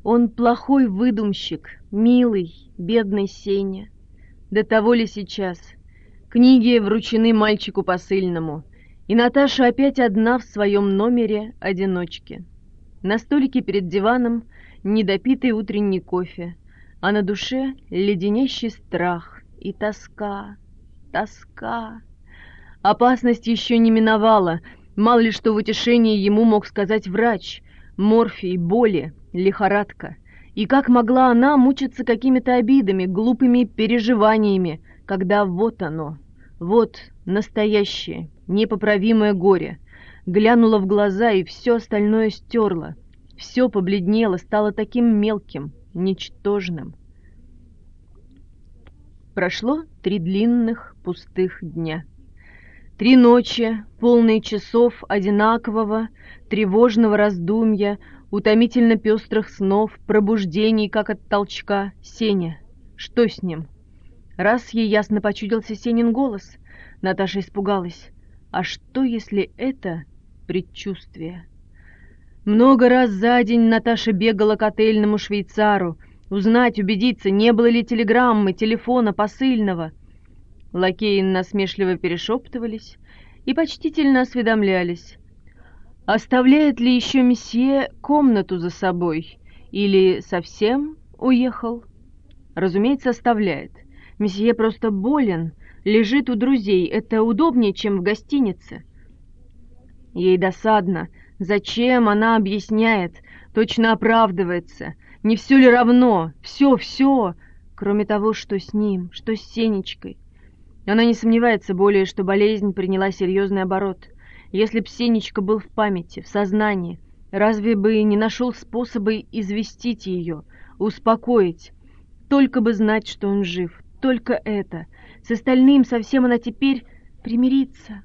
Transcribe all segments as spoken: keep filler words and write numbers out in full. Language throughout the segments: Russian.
Он плохой выдумщик, милый, бедный Сеня. До того ли сейчас? Книги вручены мальчику посыльному, и Наташа опять одна в своем номере одиночки. На столике перед диваном недопитый утренний кофе, а на душе леденящий страх и тоска, тоска. Опасность еще не миновала, мало ли что в утешении ему мог сказать врач. Морфий, боли, лихорадка. И как могла она мучиться какими-то обидами, глупыми переживаниями, когда вот оно, вот настоящее, непоправимое горе. Глянула в глаза и все остальное стерла. Все побледнело, стало таким мелким, ничтожным. Прошло три длинных пустых дня. Три ночи, полные часов одинакового, тревожного раздумья, утомительно пестрых снов, пробуждений, как от толчка. Сеня. Что с ним? Раз ей ясно почудился Сенин голос, Наташа испугалась. А что, если это предчувствие? Много раз за день Наташа бегала к отельному швейцару, узнать, убедиться, не было ли телеграммы, телефона, посыльного. Лакеи насмешливо перешептывались и почтительно осведомлялись, оставляет ли еще месье комнату за собой или совсем уехал. Разумеется, оставляет. Месье просто болен, лежит у друзей, это удобнее, чем в гостинице. Ей досадно. Зачем она объясняет, точно оправдывается? Не все ли равно? Все, все, кроме того, что с ним, что с Сенечкой. Она не сомневается более, что болезнь приняла серьезный оборот. Если б Сенечка был в памяти, в сознании, разве бы не нашел способы известить ее, успокоить? Только бы знать, что он жив, только это. С остальным совсем она теперь примирится.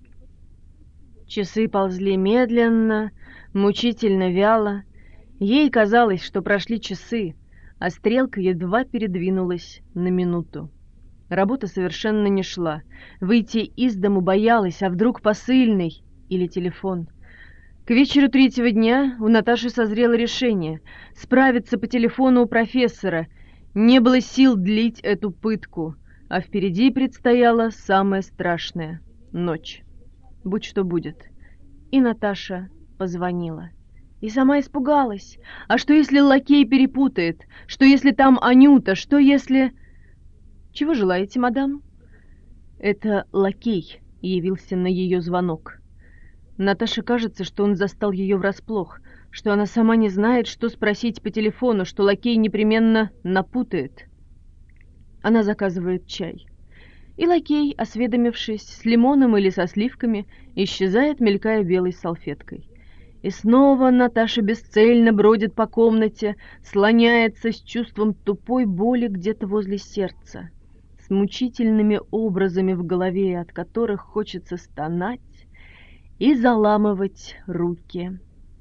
Часы ползли медленно, мучительно вяло. Ей казалось, что прошли часы, а стрелка едва передвинулась на минуту. Работа совершенно не шла. Выйти из дому боялась, а вдруг посыльный или телефон. К вечеру третьего дня у Наташи созрело решение справиться по телефону у профессора. Не было сил длить эту пытку, а впереди предстояло самое страшное — ночь. Будь что будет. И Наташа позвонила. И сама испугалась. А что, если лакей перепутает? Что, если там Анюта? Что, если... «Чего желаете, мадам?» Это лакей явился на ее звонок. Наташе кажется, что он застал ее врасплох, что она сама не знает, что спросить по телефону, что лакей непременно напутает. Она заказывает чай. И лакей, осведомившись, с лимоном или со сливками, исчезает, мелькая белой салфеткой. И снова Наташа бесцельно бродит по комнате, слоняется с чувством тупой боли где-то возле сердца, с мучительными образами в голове, от которых хочется стонать и заламывать руки.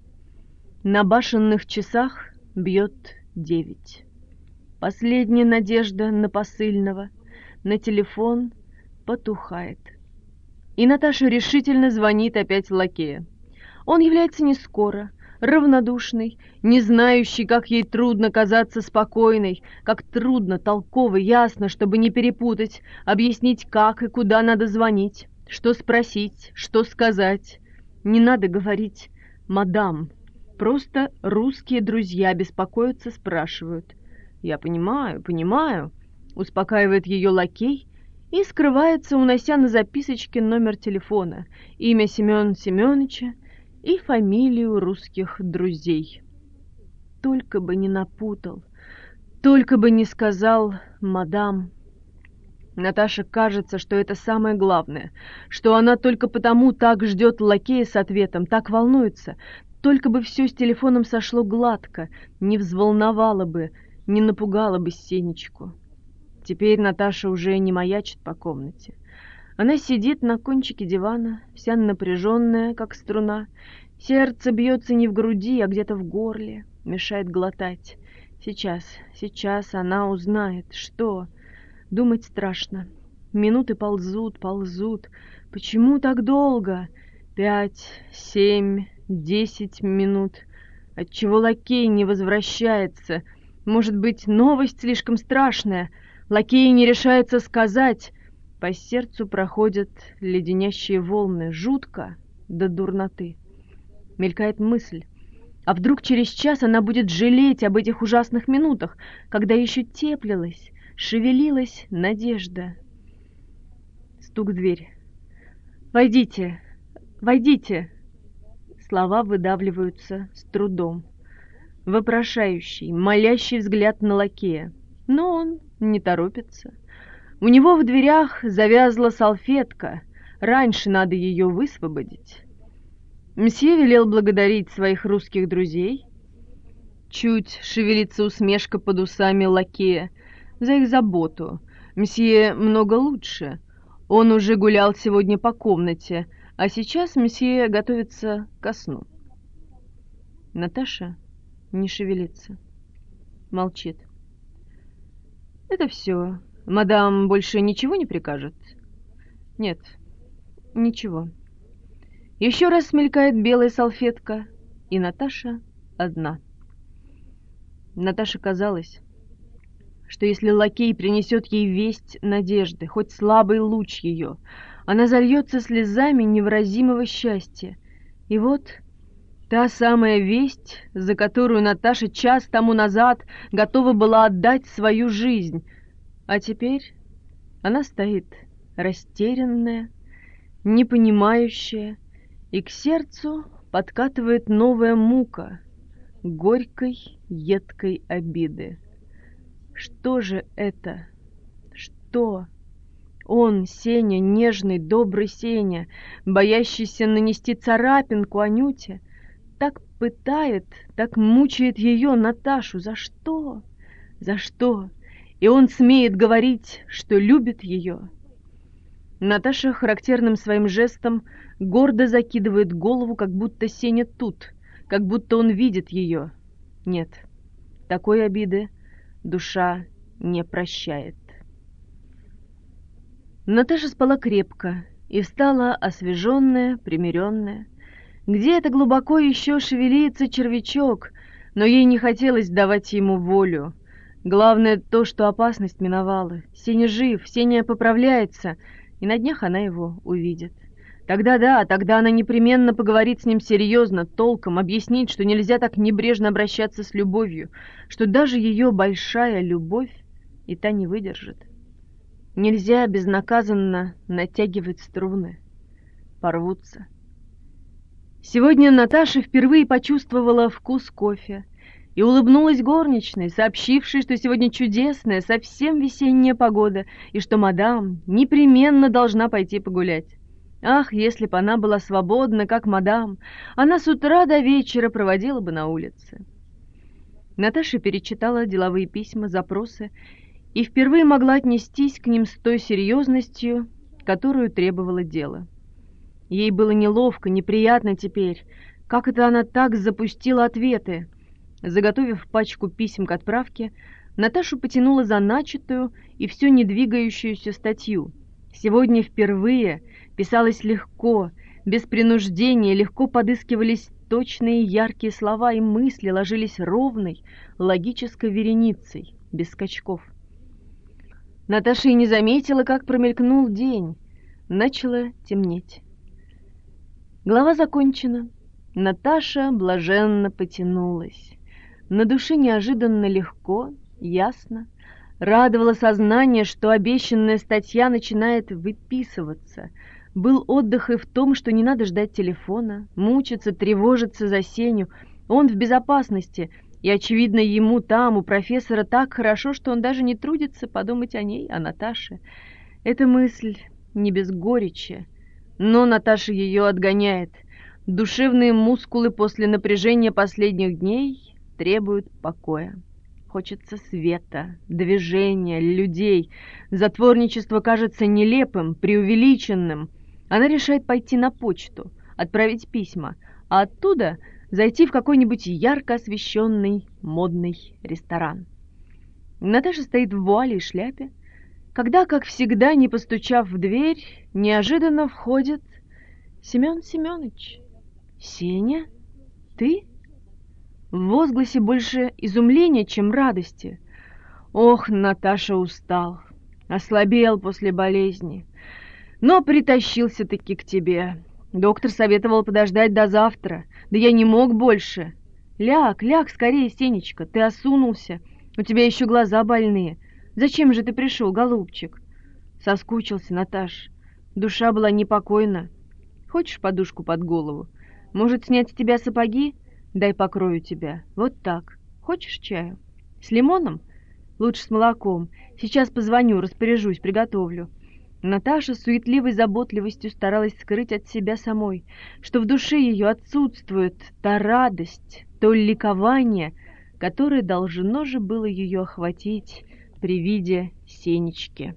На башенных часах бьет девять. Последняя надежда на посыльного, на телефон потухает. И Наташа решительно звонит опять лакея. Он является не скоро, равнодушный, не знающий, как ей трудно казаться спокойной, как трудно, толково, ясно, чтобы не перепутать, объяснить, как и куда надо звонить, что спросить, что сказать. Не надо говорить «мадам». Просто русские друзья беспокоятся, спрашивают. «Я понимаю, понимаю», — успокаивает ее лакей и скрывается, унося на записочке номер телефона, имя Семена Семеновича и фамилию русских друзей. Только бы не напутал, только бы не сказал «мадам». Наташе кажется, что это самое главное, что она только потому так ждет лакея с ответом, так волнуется, только бы все с телефоном сошло гладко, не взволновало бы, не напугало бы Сенечку. Теперь Наташа уже не маячит по комнате. Она сидит на кончике дивана, вся напряженная, как струна. Сердце бьется не в груди, а где-то в горле, мешает глотать. Сейчас, сейчас она узнает, что... Думать страшно. Минуты ползут, ползут. Почему так долго? Пять, семь, десять минут. Отчего лакей не возвращается? Может быть, новость слишком страшная? Лакей не решается сказать. По сердцу проходят леденящие волны. Жутко до дурноты. Мелькает мысль. А вдруг через час она будет жалеть об этих ужасных минутах, когда еще теплилась, шевелилась надежда. Стук в дверь. «Войдите! Войдите!» Слова выдавливаются с трудом. Вопрошающий, молящий взгляд на лакея. Но он не торопится. У него в дверях завязла салфетка. Раньше надо ее высвободить. Мсье велел благодарить своих русских друзей. Чуть шевелится усмешка под усами лакея за их заботу. Мсье много лучше. Он уже гулял сегодня по комнате, а сейчас мсье готовится ко сну. Наташа не шевелится. Молчит. Это все. Мадам больше ничего не прикажет? Нет, ничего. Еще раз смелькает белая салфетка, и Наташа одна. Наташе казалось, что если лакей принесет ей весть надежды, хоть слабый луч ее, она зальется слезами невыразимого счастья. И вот та самая весть, за которую Наташа час тому назад готова была отдать свою жизнь, а теперь она стоит растерянная, непонимающая, и к сердцу подкатывает новая мука горькой, едкой обиды. Что же это? Что? Он, Сеня, нежный, добрый Сеня, боящийся нанести царапинку Анюте, так пытает, так мучает ее, Наташу. За что? За что? И он смеет говорить, что любит ее. Наташа характерным своим жестом гордо закидывает голову, как будто Сеня тут, как будто он видит ее. Нет, такой обиды душа не прощает. Наташа спала крепко и встала освеженная, примиренная. Где-то глубоко еще шевелится червячок, но ей не хотелось давать ему волю. Главное то, что опасность миновала. Сеня жив, Сеня поправляется, и на днях она его увидит. Тогда да, тогда она непременно поговорит с ним серьезно, толком, объяснит, что нельзя так небрежно обращаться с любовью, что даже ее большая любовь и та не выдержит. Нельзя безнаказанно натягивать струны. Порвутся. Сегодня Наташа впервые почувствовала вкус кофе и улыбнулась горничной, сообщившей, что сегодня чудесная, совсем весенняя погода, и что мадам непременно должна пойти погулять. Ах, если бы она была свободна, как мадам, она с утра до вечера проводила бы на улице. Наташа перечитала деловые письма, запросы, и впервые могла отнестись к ним с той серьезностью, которую требовало дело. Ей было неловко, неприятно теперь. Как это она так запустила ответы? Заготовив пачку писем к отправке, Наташу потянула за начатую и все не двигающуюся статью. Сегодня впервые писалось легко, без принуждения, легко подыскивались точные яркие слова, и мысли ложились ровной, логической вереницей, без скачков. Наташа и не заметила, как промелькнул день. Начало темнеть. Глава закончена. Наташа блаженно потянулась. На душе неожиданно легко, ясно. Радовало сознание, что обещанная статья начинает выписываться. Был отдых и в том, что не надо ждать телефона, мучиться, тревожиться за Сеню. Он в безопасности, и, очевидно, ему там, у профессора, так хорошо, что он даже не трудится подумать о ней, о Наташе. Эта мысль не без горечи, но Наташа ее отгоняет. Душевные мускулы после напряжения последних дней требуют покоя. Хочется света, движения, людей. Затворничество кажется нелепым, преувеличенным. Она решает пойти на почту, отправить письма, а оттуда зайти в какой-нибудь ярко освещенный модный ресторан. Наташа стоит в вуале и шляпе, когда, как всегда, не постучав в дверь, неожиданно входит Семен Семенович. «Сеня, ты?» в возгласе больше изумления, чем радости. Ох, Наташа устал, ослабел после болезни, но притащился-таки к тебе. Доктор советовал подождать до завтра, да я не мог больше. Ляг, ляг скорее, Сенечка, ты осунулся, у тебя еще глаза больные. Зачем же ты пришел, голубчик? Соскучился, Наташ, душа была непокойна. Хочешь подушку под голову? Может, снять с тебя сапоги? Дай покрою тебя. Вот так. Хочешь чаю? С лимоном? Лучше с молоком. Сейчас позвоню, распоряжусь, приготовлю. Наташа с суетливой заботливостью старалась скрыть от себя самой, что в душе ее отсутствует та радость, то ликование, которое должно же было ее охватить при виде Сенечки.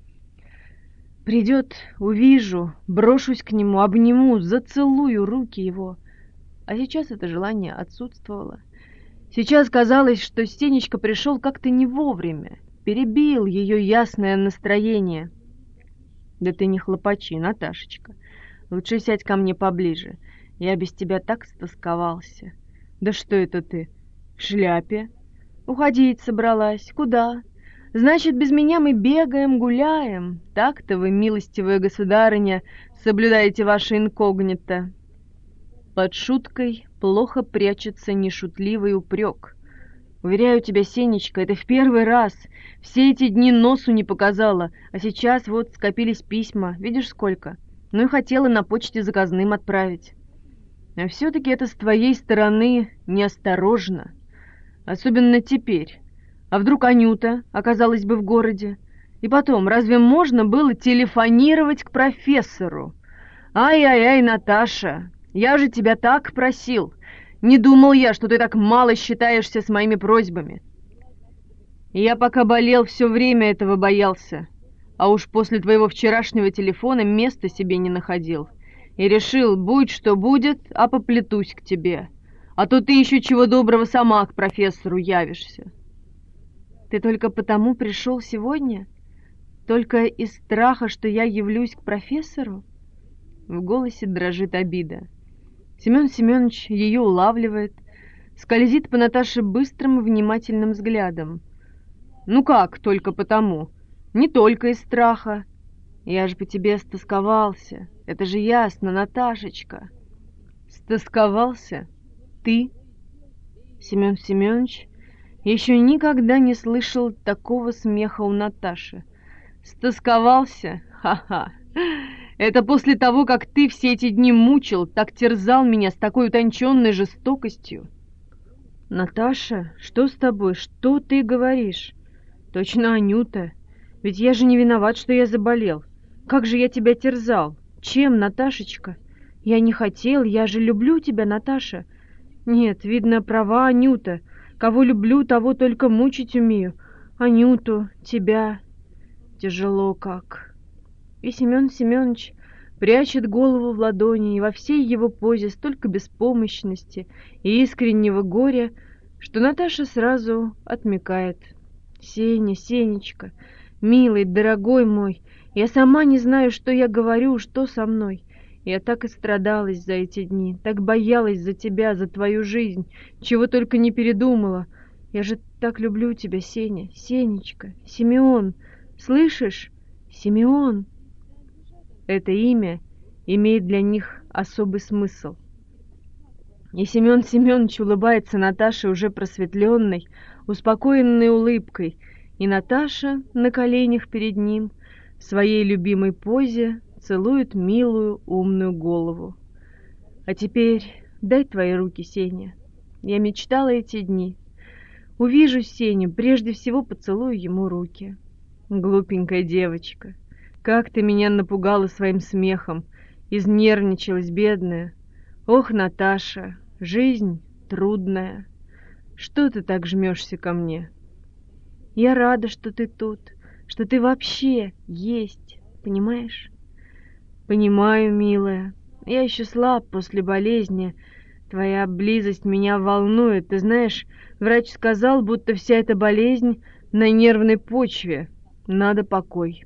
Придет, увижу, брошусь к нему, обниму, зацелую руки его. А сейчас это желание отсутствовало. Сейчас казалось, что Сенечка пришел как-то не вовремя, перебил ее ясное настроение. Да ты не хлопочи, Наташечка. Лучше сядь ко мне поближе. Я без тебя так стосковался. Да что это ты? В шляпе? Уходить собралась. Куда? Значит, без меня мы бегаем, гуляем. Так-то вы, милостивая государыня, соблюдаете ваше инкогнито. Под шуткой плохо прячется нешутливый упрек. Уверяю тебя, Сенечка, это в первый раз. Все эти дни носу не показала, а сейчас вот скопились письма. Видишь, сколько? Ну и хотела на почте заказным отправить. А все-таки это с твоей стороны неосторожно. Особенно теперь. А вдруг Анюта оказалась бы в городе? И потом, разве можно было телефонировать к профессору? Ай-ай-ай, Наташа, я же тебя так просил. Не думал я, что ты так мало считаешься с моими просьбами. Я пока болел, все время этого боялся. А уж после твоего вчерашнего телефона места себе не находил. И решил, будь что будет, а поплетусь к тебе. А то ты еще чего доброго сама к профессору явишься. Ты только потому пришел сегодня? Только из страха, что я явлюсь к профессору? В голосе дрожит обида. Семен Семенович ее улавливает, скользит по Наташе быстрым и внимательным взглядом. «Ну как, только потому? Не только из страха. Я же по тебе стосковался. Это же ясно, Наташечка». «Стосковался? Ты?» Семен Семенович еще никогда не слышал такого смеха у Наташи. «Стосковался? Ха-ха! Это после того, как ты все эти дни мучил, так терзал меня с такой утонченной жестокостью». «Наташа, что с тобой? Что ты говоришь?» «Точно Анюта. Ведь я же не виноват, что я заболел. Как же я тебя терзал? Чем, Наташечка? Я не хотел, я же люблю тебя, Наташа. Нет, видно, права Анюта. Кого люблю, того только мучить умею. Анюту, тебя. Тяжело как». И Семен Семенович прячет голову в ладони, и во всей его позе столько беспомощности и искреннего горя, что Наташа сразу отмекает. «Сеня, Сенечка, милый, дорогой мой, я сама не знаю, что я говорю, что со мной. Я так и страдалась за эти дни, так боялась за тебя, за твою жизнь, чего только не передумала. Я же так люблю тебя, Сеня, Сенечка, Симеон, слышишь? Симеон». Это имя имеет для них особый смысл. И Семен Семенович улыбается Наташе уже просветленной, успокоенной улыбкой, и Наташа на коленях перед ним в своей любимой позе целует милую умную голову. «А теперь дай твои руки, Сеня. Я мечтала эти дни. Увижу Сеню, прежде всего поцелую ему руки. Глупенькая девочка. Как ты меня напугала своим смехом, изнервничалась, бедная. Ох, Наташа, жизнь трудная. Что ты так жмешься ко мне? Я рада, что ты тут, что ты вообще есть, понимаешь?» «Понимаю, милая. Я еще слаб после болезни. Твоя близость меня волнует. Ты знаешь, врач сказал, будто вся эта болезнь на нервной почве. Надо покой».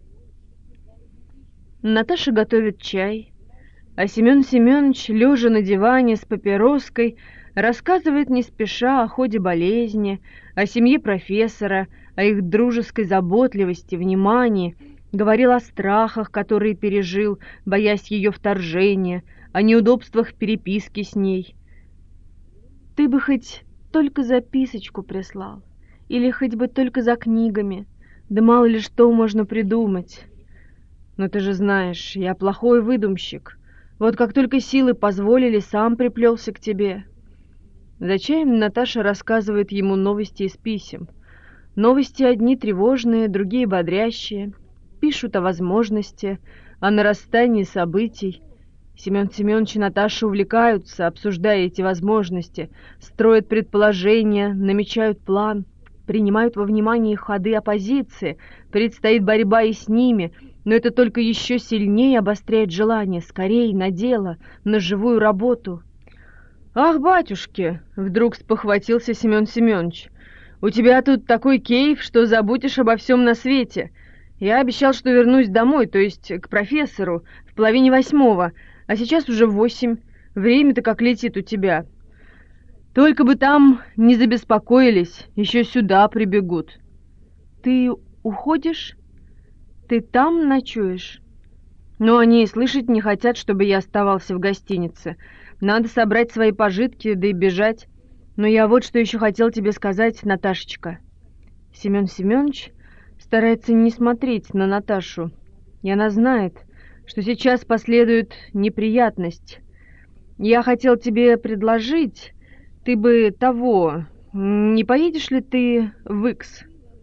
Наташа готовит чай, а Семен Семенович, лежа на диване с папироской, Рассказывает не спеша о ходе болезни, о семье профессора, о их дружеской заботливости, внимании, говорил о страхах, которые пережил, боясь ее вторжения, о неудобствах переписки с ней. «Ты бы хоть только записочку прислал, или хоть бы только за книгами, да мало ли что можно придумать. Но ты же знаешь, я плохой выдумщик. Вот как только силы позволили, сам приплелся к тебе». Зачем Наташа рассказывает ему новости из писем? Новости одни тревожные, другие бодрящие. Пишут о возможности, о нарастании событий. Семен Семенович и Наташа увлекаются, обсуждая эти возможности, строят предположения, намечают план, принимают во внимание ходы оппозиции, предстоит борьба и с ними, но это только еще сильнее обостряет желание скорее на дело, на живую работу. «Ах, батюшки!» — вдруг спохватился Семен Семенович. «У тебя тут такой кейф, что забудешь обо всем на свете. Я обещал, что вернусь домой, то есть к профессору, в половине восьмого, а сейчас уже восемь. Время-то как летит у тебя. Только бы там не забеспокоились, еще сюда прибегут». «Ты уходишь? Ты там ночуешь?» «Но они и слышать не хотят, чтобы я оставался в гостинице. Надо собрать свои пожитки, да и бежать. Но я вот что еще хотел тебе сказать, Наташечка». Семен Семенович старается не смотреть на Наташу, и она знает, что сейчас последует неприятность. «Я хотел тебе предложить, ты бы того, не поедешь ли ты в Икс?»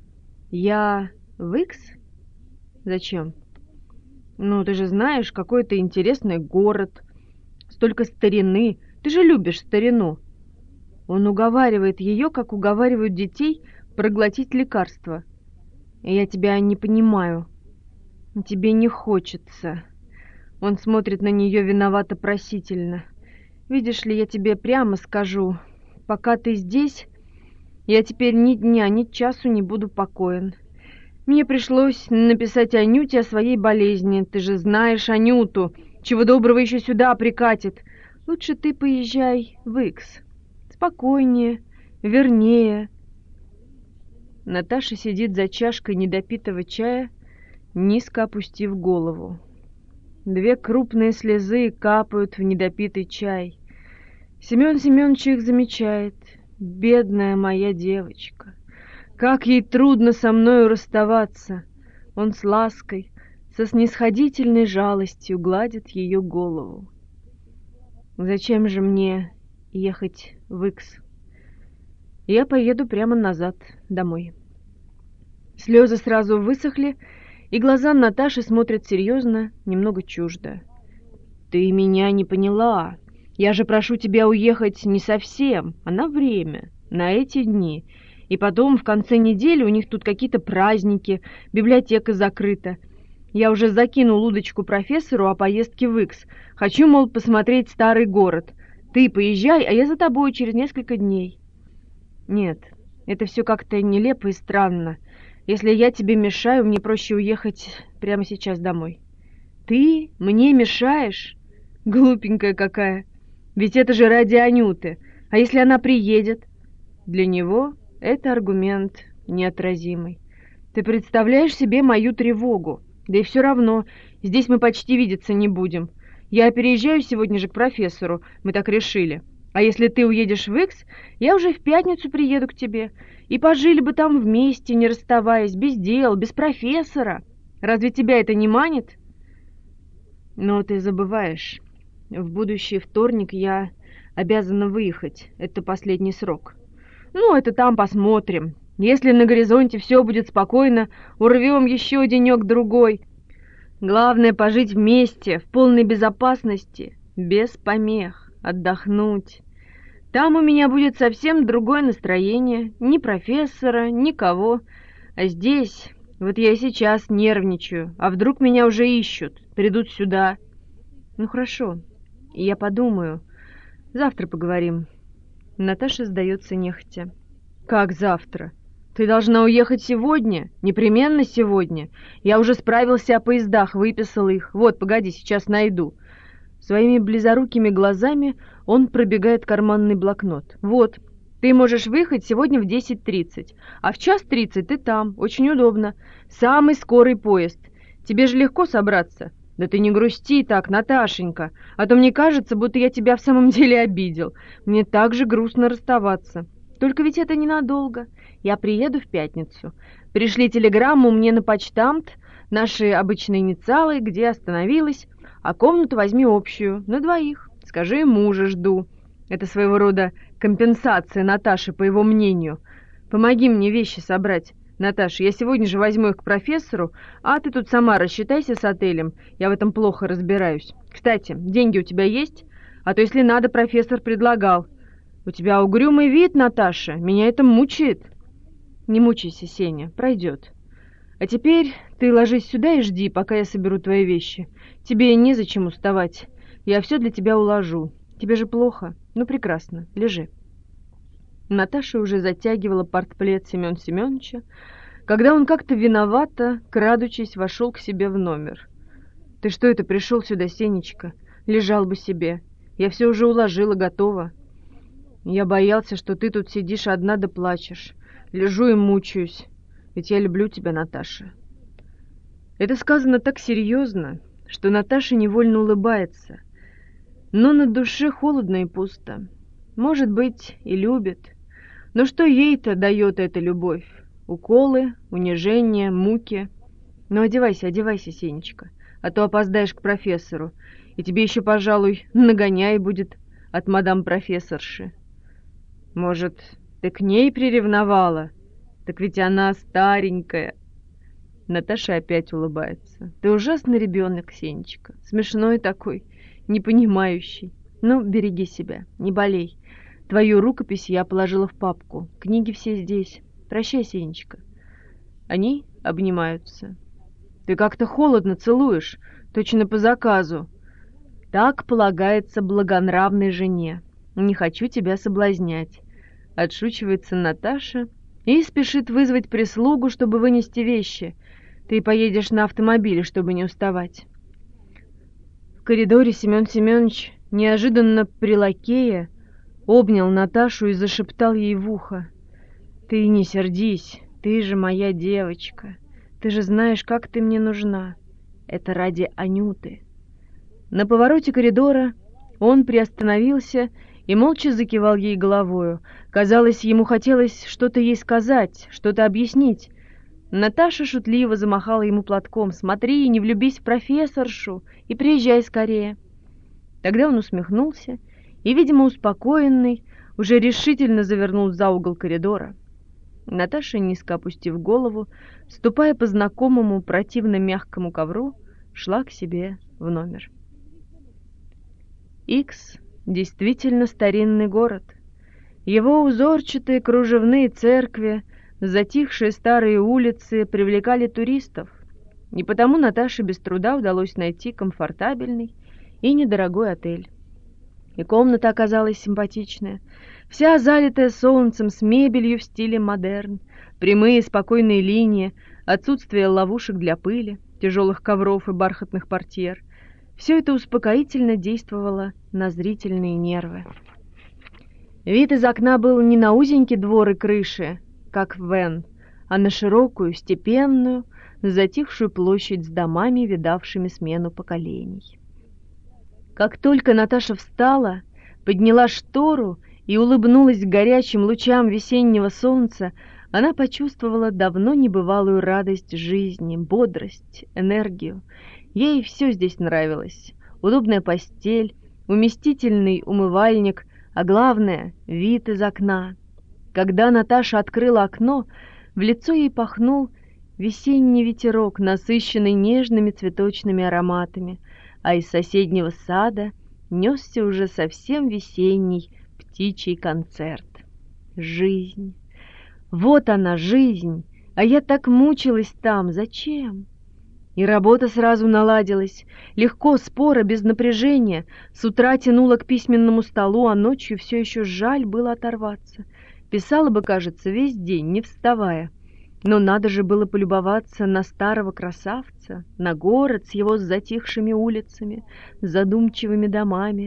«Я в Икс? Зачем?» «Ну, ты же знаешь, какой это интересный город, столько старины, ты же любишь старину». Он уговаривает ее, как уговаривают детей, проглотить лекарство. «Я тебя не понимаю. Тебе не хочется». Он смотрит на нее виновато-просительно. «Видишь ли, я тебе прямо скажу, пока ты здесь, я теперь ни дня, ни часу не буду покоен. Мне пришлось написать Анюте о своей болезни. Ты же знаешь Анюту, чего доброго еще сюда прикатит. Лучше ты поезжай в Икс. Спокойнее, вернее». Наташа сидит за чашкой недопитого чая, низко опустив голову. Две крупные слезы капают в недопитый чай. Семен Семенович их замечает. «Бедная моя девочка! Как ей трудно со мною расставаться!» Он с лаской, со снисходительной жалостью гладит ее голову. «Зачем же мне ехать в Икс? Я поеду прямо назад, домой». Слезы сразу высохли, и глаза Наташи смотрят серьезно, немного чуждо. «Ты меня не поняла. Я же прошу тебя уехать не совсем, а на время, на эти дни. И потом в конце недели у них тут какие-то праздники, библиотека закрыта. Я уже закинул удочку профессору о поездке в Икс. Хочу, мол, посмотреть старый город. Ты поезжай, а я за тобой через несколько дней». «Нет, это все как-то нелепо и странно. Если я тебе мешаю, мне проще уехать прямо сейчас домой». «Ты мне мешаешь? Глупенькая какая. Ведь это же ради Анюты. А если она приедет?» Для него это аргумент неотразимый. «Ты представляешь себе мою тревогу? Да и все равно, здесь мы почти видеться не будем. Я переезжаю сегодня же к профессору, мы так решили. А если ты уедешь в Икс, я уже в пятницу приеду к тебе. И пожили бы там вместе, не расставаясь, без дел, без профессора. Разве тебя это не манит?» «Но ты забываешь. В будущий вторник я обязана выехать. Это последний срок». «Ну, это там посмотрим. Если на горизонте все будет спокойно, урвем еще денек-другой. Главное — пожить вместе, в полной безопасности, без помех, отдохнуть. Там у меня будет совсем другое настроение, ни профессора, никого. А здесь, вот я и сейчас нервничаю, а вдруг меня уже ищут, придут сюда». «Ну хорошо, я подумаю. Завтра поговорим». Наташа сдается нехотя. «Как завтра? Ты должна уехать сегодня, непременно сегодня. Я уже справился о поездах, выписал их. Вот, погоди, сейчас найду». Своими близорукими глазами Он пробегает карманный блокнот. «Вот, ты можешь выехать сегодня в десять тридцать, а в час тридцать ты там, очень удобно. Самый скорый поезд. Тебе же легко собраться?» «Да ты не грусти так, Наташенька, а то мне кажется, будто я тебя в самом деле обидел. Мне так же грустно расставаться. Только ведь это ненадолго. Я приеду в пятницу. Пришли телеграмму мне на почтамт, наши обычные инициалы, где остановилась, а комнату возьми общую, на двоих. Скажи, мужа жду». Это своего рода компенсация Наташи, по его мнению. «Помоги мне вещи собрать. Наташа, я сегодня же возьму их к профессору, а ты тут сама рассчитайся с отелем, я в этом плохо разбираюсь. Кстати, деньги у тебя есть? А то, если надо, профессор предлагал. У тебя угрюмый вид, Наташа, меня это мучает». «Не мучайся, Сеня, пройдет. А теперь ты ложись сюда и жди, пока я соберу твои вещи. Тебе незачем уставать, я все для тебя уложу. Тебе же плохо? Ну, прекрасно, лежи». Наташа уже затягивала портплет Семёна Семёныча, когда он как-то виновато, крадучись, вошел к себе в номер. «Ты что это пришел сюда, Сенечка? Лежал бы себе. Я все уже уложила, готова. Я боялся, что ты тут сидишь одна да плачешь. Лежу и мучаюсь. Ведь я люблю тебя, Наташа». Это сказано так серьезно, что Наташа невольно улыбается, но на душе холодно и пусто. Может быть, и любит. Но что ей-то дает эта любовь? Уколы, унижение, муки. Ну, одевайся, одевайся, Сенечка, а то опоздаешь к профессору, и тебе еще, пожалуй, нагоняй будет от мадам-профессорши. Может, ты к ней приревновала? Так ведь она старенькая. Наташа опять улыбается. Ты ужасный ребенок, Сенечка, смешной такой, непонимающий. Ну, береги себя, не болей. Твою рукопись я положила в папку. Книги все здесь. Прощай, Сенечка. Они обнимаются. Ты как-то холодно целуешь, точно по заказу. Так полагается благонравной жене. Не хочу тебя соблазнять. Отшучивается Наташа и спешит вызвать прислугу, чтобы вынести вещи. Ты поедешь на автомобиле, чтобы не уставать. В коридоре Семен Семенович неожиданно при лакее обнял Наташу и зашептал ей в ухо. «Ты не сердись, ты же моя девочка. Ты же знаешь, как ты мне нужна. Это ради Анюты». На повороте коридора он приостановился и молча закивал ей головою. Казалось, ему хотелось что-то ей сказать, что-то объяснить. Наташа шутливо замахала ему платком. «Смотри, не влюбись в профессоршу и приезжай скорее». Тогда он усмехнулся и, видимо, успокоенный, уже решительно завернул за угол коридора. Наташа, низко опустив голову, ступая по знакомому противно мягкому ковру, шла к себе в номер. Икс действительно старинный город. Его узорчатые кружевные церкви, затихшие старые улицы привлекали туристов, и потому Наташе без труда удалось найти комфортабельный и недорогой отель. И комната оказалась симпатичная, вся залитая солнцем, с мебелью в стиле модерн, прямые спокойные линии, отсутствие ловушек для пыли, тяжелых ковров и бархатных портьер. Все это успокоительно действовало на зрительные нервы. Вид из окна был не на узенький двор и крыши, как в Вен, а на широкую, степенную, затихшую площадь с домами, видавшими смену поколений. Как только Наташа встала, подняла штору и улыбнулась горячим лучам весеннего солнца, она почувствовала давно небывалую радость жизни, бодрость, энергию. Ей все здесь нравилось. Удобная постель, уместительный умывальник, а главное — вид из окна. Когда Наташа открыла окно, в лицо ей пахнул весенний ветерок, насыщенный нежными цветочными ароматами, а из соседнего сада несся уже совсем весенний птичий концерт. Жизнь! Вот она, жизнь! А я так мучилась там. Зачем? И работа сразу наладилась. Легко, споро, без напряжения. С утра тянула к письменному столу, а ночью все еще жаль было оторваться. Писала бы, кажется, весь день, не вставая. Но надо же было полюбоваться на старого красавца, на город с его затихшими улицами, задумчивыми домами,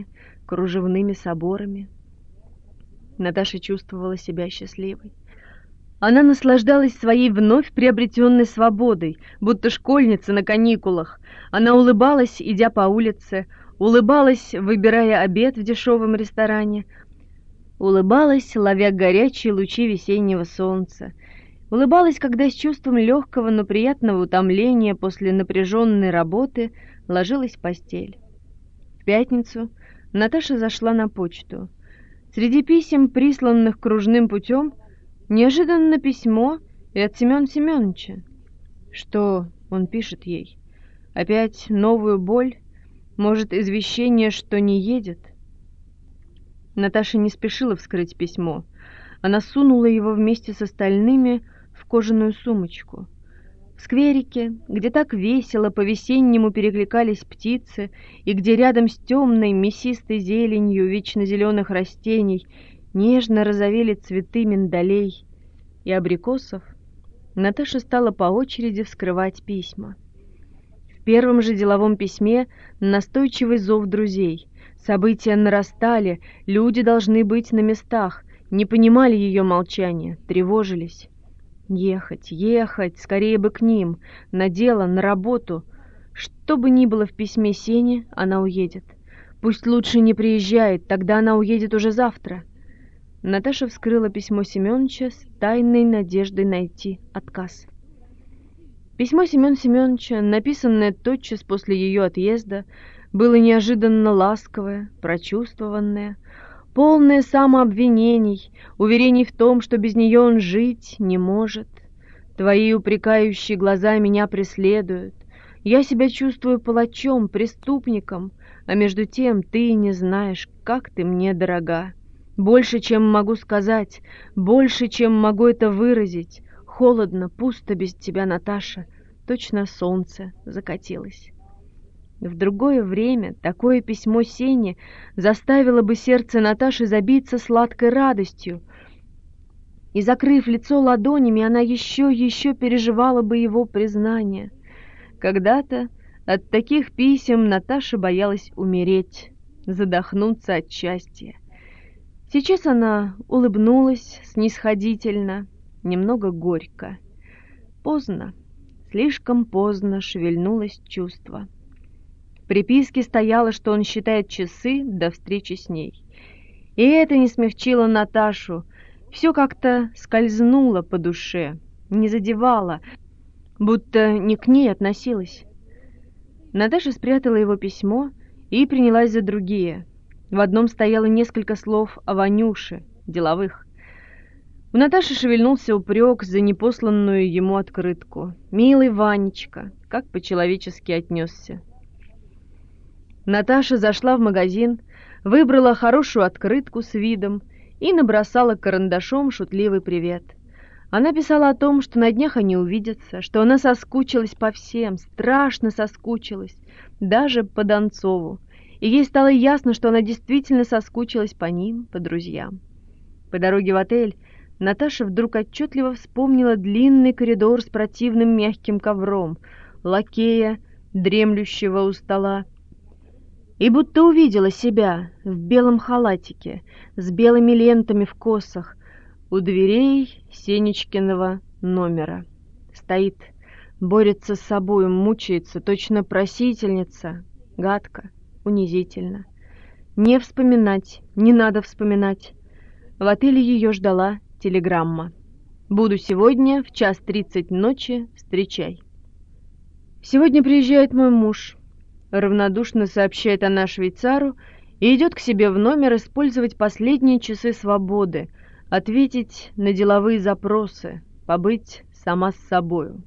кружевными соборами. Наташа чувствовала себя счастливой. Она наслаждалась своей вновь приобретенной свободой, будто школьница на каникулах. Она улыбалась, идя по улице, улыбалась, выбирая обед в дешевом ресторане, улыбалась, ловя горячие лучи весеннего солнца, улыбалась, когда с чувством легкого, но приятного утомления после напряженной работы ложилась в постель. В пятницу Наташа зашла на почту. Среди писем, присланных кружным путем, неожиданно письмо и от Семена Семеновича. Что он пишет ей? Опять новую боль? Может, извещение, что не едет? Наташа не спешила вскрыть письмо. Она сунула его вместе с остальными в кожаную сумочку. В скверике, где так весело по-весеннему перекликались птицы, и где рядом с темной мясистой зеленью вечно зеленых растений нежно розовели цветы миндалей и абрикосов, Наташа стала по очереди вскрывать письма. В первом же деловом письме настойчивый зов друзей. События нарастали, люди должны быть на местах, не понимали ее молчания, тревожились. Ехать, ехать, скорее бы к ним, на дело, на работу. Что бы ни было в письме Сени, она уедет. Пусть лучше не приезжает, тогда она уедет уже завтра. Наташа вскрыла письмо Семеновича с тайной надеждой найти отказ. Письмо Семена Семеновича, написанное тотчас после ее отъезда, было неожиданно ласковое, прочувствованное, полное самообвинений, уверений в том, что без нее он жить не может. Твои упрекающие глаза меня преследуют. Я себя чувствую палачом, преступником, а между тем ты не знаешь, как ты мне дорога. Больше, чем могу сказать, больше, чем могу это выразить. Холодно, пусто без тебя, Наташа, точно солнце закатилось. В другое время такое письмо Сени заставило бы сердце Наташи забиться сладкой радостью, и, закрыв лицо ладонями, она еще еще переживала бы его признание. Когда-то от таких писем Наташа боялась умереть, задохнуться от счастья. Сейчас она улыбнулась снисходительно, немного горько. Поздно, слишком поздно шевельнулось чувство. В приписке стояло, что он считает часы до встречи с ней. И это не смягчило Наташу. Все как-то скользнуло по душе, не задевало, будто не к ней относилось. Наташа спрятала его письмо и принялась за другие. В одном стояло несколько слов о Ванюше, деловых. У Наташи шевельнулся упрек за непосланную ему открытку. «Милый Ванечка, как по-человечески отнесся». Наташа зашла в магазин, выбрала хорошую открытку с видом и набросала карандашом шутливый привет. Она писала о том, что на днях они увидятся, что она соскучилась по всем, страшно соскучилась, даже по Донцову, и ей стало ясно, что она действительно соскучилась по ним, по друзьям. По дороге в отель Наташа вдруг отчетливо вспомнила длинный коридор с противным мягким ковром, лакея, дремлющего у стола, и будто увидела себя в белом халатике, с белыми лентами в косах, у дверей Сенечкиного номера. Стоит, борется с собою, мучается, точно просительница, гадко, унизительно. Не вспоминать, не надо вспоминать. В отеле ее ждала телеграмма. «Буду сегодня в час тридцать ночи, встречай». «Сегодня приезжает мой муж», — равнодушно сообщает она швейцару и идет к себе в номер использовать последние часы свободы, ответить на деловые запросы, побыть сама с собою.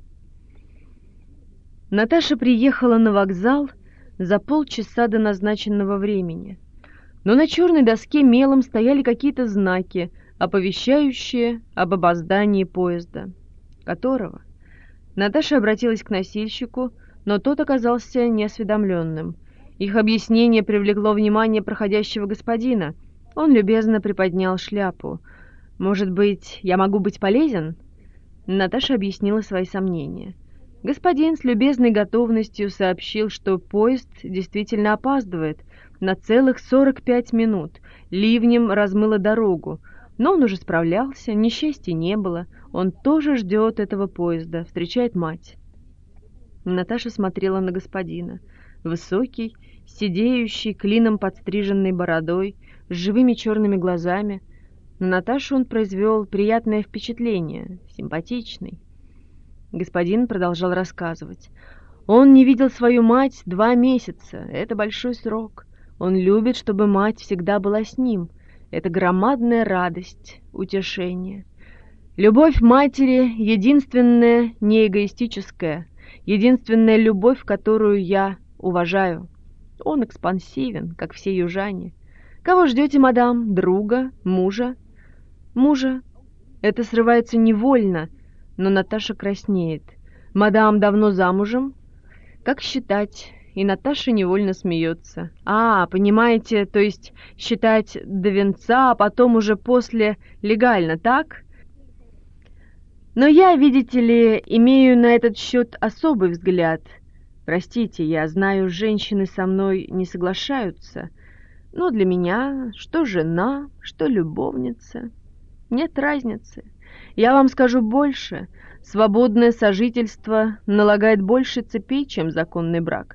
Наташа приехала на вокзал за полчаса до назначенного времени, но на черной доске мелом стояли какие-то знаки, оповещающие об опоздании поезда, которого. Наташа обратилась к носильщику, но тот оказался неосведомленным. Их объяснение привлекло внимание проходящего господина. Он любезно приподнял шляпу. «Может быть, я могу быть полезен?» Наташа объяснила свои сомнения. Господин с любезной готовностью сообщил, что поезд действительно опаздывает, На целых сорок пять минут ливнем размыло дорогу, но он уже справлялся, несчастья не было, он тоже ждет этого поезда, встречает мать. Наташа смотрела на господина. Высокий, сидеющий, клином подстриженной бородой, с живыми черными глазами. На Наташу он произвел приятное впечатление, симпатичный. Господин продолжал рассказывать. Он не видел свою мать два месяца, это большой срок. Он любит, чтобы мать всегда была с ним. Это громадная радость, утешение. Любовь матери — единственная неэгоистическая, единственная любовь, которую я уважаю. Он экспансивен, как все южане. Кого ждете, мадам? Друга? Мужа? Мужа. Это срывается невольно, но Наташа краснеет. Мадам давно замужем? Как считать? И Наташа невольно смеется. А, понимаете, то есть считать до венца, а потом уже после легально, так? Но я, видите ли, имею на этот счет особый взгляд. Простите, я знаю, женщины со мной не соглашаются, но для меня что жена, что любовница, нет разницы. Я вам скажу больше, свободное сожительство налагает больше цепей, чем законный брак.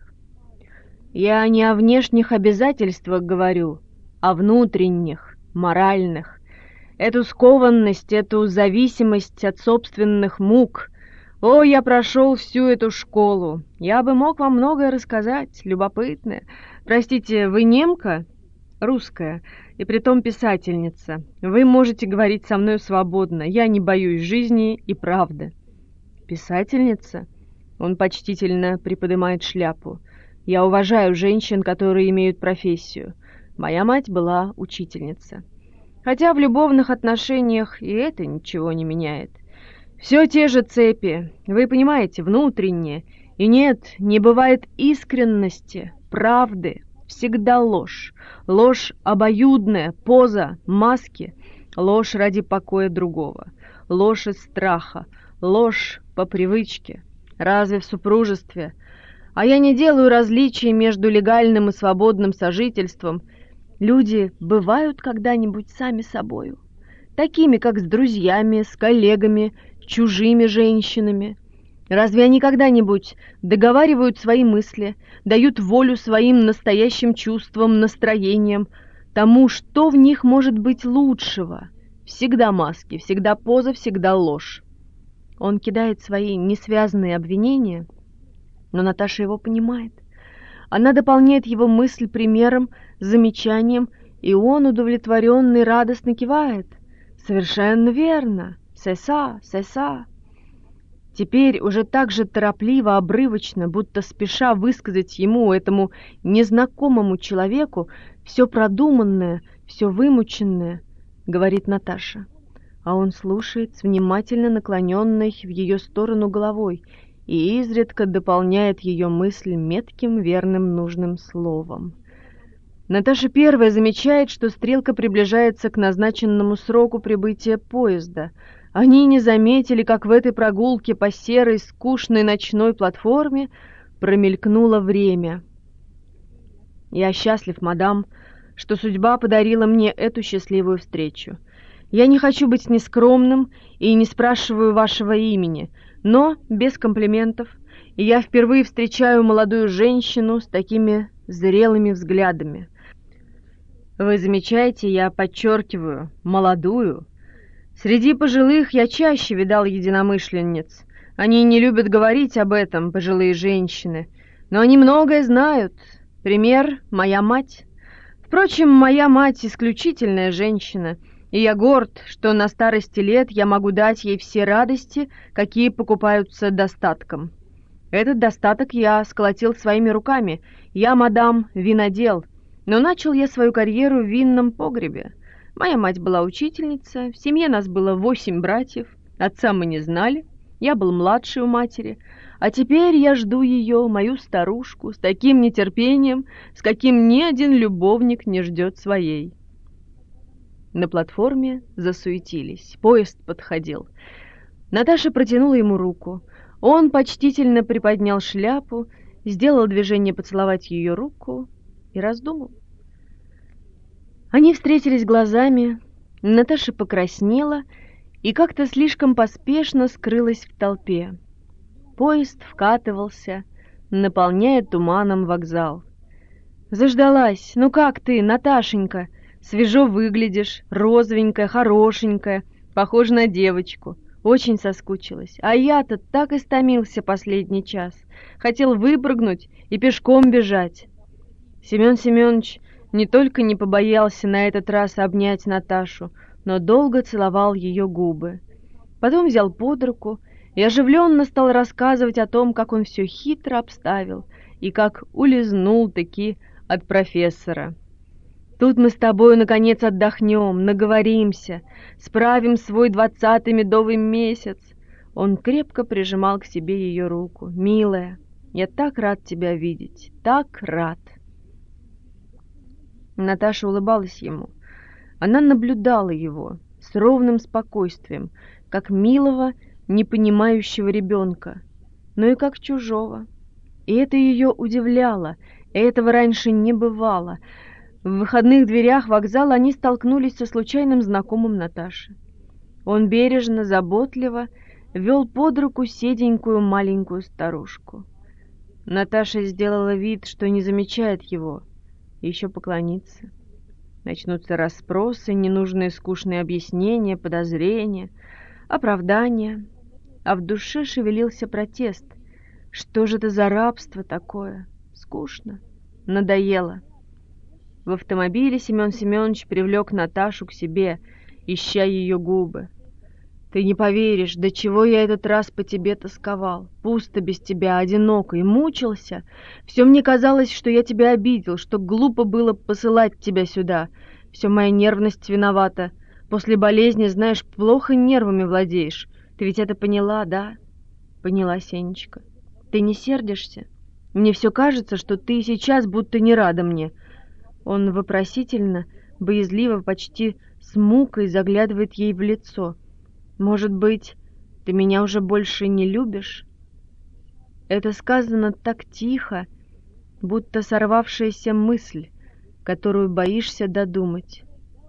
Я не о внешних обязательствах говорю, а внутренних, моральных. Эту скованность, эту зависимость от собственных мук. О, я прошел всю эту школу. Я бы мог вам многое рассказать, любопытное. Простите, вы немка? Русская, и притом писательница. Вы можете говорить со мной свободно. Я не боюсь жизни и правды. Писательница? Он почтительно приподнимает шляпу. Я уважаю женщин, которые имеют профессию. Моя мать была учительница. Хотя в любовных отношениях и это ничего не меняет. Все те же цепи, вы понимаете, внутренние. И нет, не бывает искренности, правды, всегда ложь. Ложь обоюдная, поза, маски. Ложь ради покоя другого. Ложь из страха, ложь по привычке. Разве в супружестве? А я не делаю различий между легальным и свободным сожительством. Люди бывают когда-нибудь сами собою, такими, как с друзьями, с коллегами, чужими женщинами. Разве они когда-нибудь договаривают свои мысли, дают волю своим настоящим чувствам, настроениям, тому, что в них может быть лучшего? Всегда маски, всегда поза, всегда ложь. Он кидает свои несвязанные обвинения, но Наташа его понимает. Она дополняет его мысль примером, замечанием, и он, удовлетворенный, радостно кивает. Совершенно верно. Сеса, сеса. Теперь уже так же торопливо, обрывочно, будто спеша высказать ему, этому незнакомому человеку, все продуманное, все вымученное, говорит Наташа. А он слушает с внимательно наклоненной в ее сторону головой и изредка дополняет ее мысль метким, верным, нужным словом. Наташа первая замечает, что стрелка приближается к назначенному сроку прибытия поезда. Они не заметили, как в этой прогулке по серой, скучной ночной платформе промелькнуло время. «Я счастлив, мадам, что судьба подарила мне эту счастливую встречу. Я не хочу быть нескромным и не спрашиваю вашего имени, но без комплиментов. Я впервые встречаю молодую женщину с такими зрелыми взглядами. Вы замечаете, я подчеркиваю, молодую. Среди пожилых я чаще видал единомышленниц. Они не любят говорить об этом, пожилые женщины, но они многое знают. Пример — моя мать. Впрочем, моя мать исключительная женщина, и я горд, что на старости лет я могу дать ей все радости, какие покупаются достатком. Этот достаток я сколотил своими руками. Я, мадам, винодел, но начал я свою карьеру в винном погребе. Моя мать была учительница, в семье нас было восемь братьев, отца мы не знали, я был младший у матери, а теперь я жду ее, мою старушку, с таким нетерпением, с каким ни один любовник не ждет своей». На платформе засуетились, поезд подходил. Наташа протянула ему руку. Он почтительно приподнял шляпу, сделал движение поцеловать ее руку и раздумал. Они встретились глазами, Наташа покраснела и как-то слишком поспешно скрылась в толпе. Поезд вкатывался, наполняя туманом вокзал. «Заждалась! Ну как ты, Наташенька? Свежо выглядишь, розовенькая, хорошенькая, похожа на девочку. Очень соскучилась. А я-то так истомился последний час. Хотел выпрыгнуть и пешком бежать». Семен Семенович не только не побоялся на этот раз обнять Наташу, но долго целовал ее губы. Потом взял под руку и оживленно стал рассказывать о том, как он все хитро обставил и как улизнул-таки от профессора. «Тут мы с тобою, наконец, отдохнем, наговоримся, справим свой двадцатый медовый месяц». Он крепко прижимал к себе ее руку. «Милая, я так рад тебя видеть, так рад». Наташа улыбалась ему. Она наблюдала его с ровным спокойствием, как милого, непонимающего ребенка, но и как чужого. И это ее удивляло, и этого раньше не бывало. В выходных дверях вокзала они столкнулись со случайным знакомым Наташи. Он бережно, заботливо вел под руку седенькую маленькую старушку. Наташа сделала вид, что не замечает его, и еще поклонится. Начнутся расспросы, ненужные скучные объяснения, подозрения, оправдания. А в душе шевелился протест. Что же это за рабство такое? Скучно. Надоело. В автомобиле Семен Семенович привлек Наташу к себе, ища ее губы. «Ты не поверишь, до чего я этот раз по тебе тосковал. Пусто без тебя, одиноко, и мучился. Все мне казалось, что я тебя обидел, что глупо было посылать тебя сюда. Все моя нервность виновата. После болезни, знаешь, плохо нервами владеешь. Ты ведь это поняла, да?» «Поняла, Сенечка. Ты не сердишься? Мне все кажется, что ты сейчас будто не рада мне». Он вопросительно, боязливо, почти с мукой заглядывает ей в лицо. «Может быть, ты меня уже больше не любишь?» Это сказано так тихо, будто сорвавшаяся мысль, которую боишься додумать.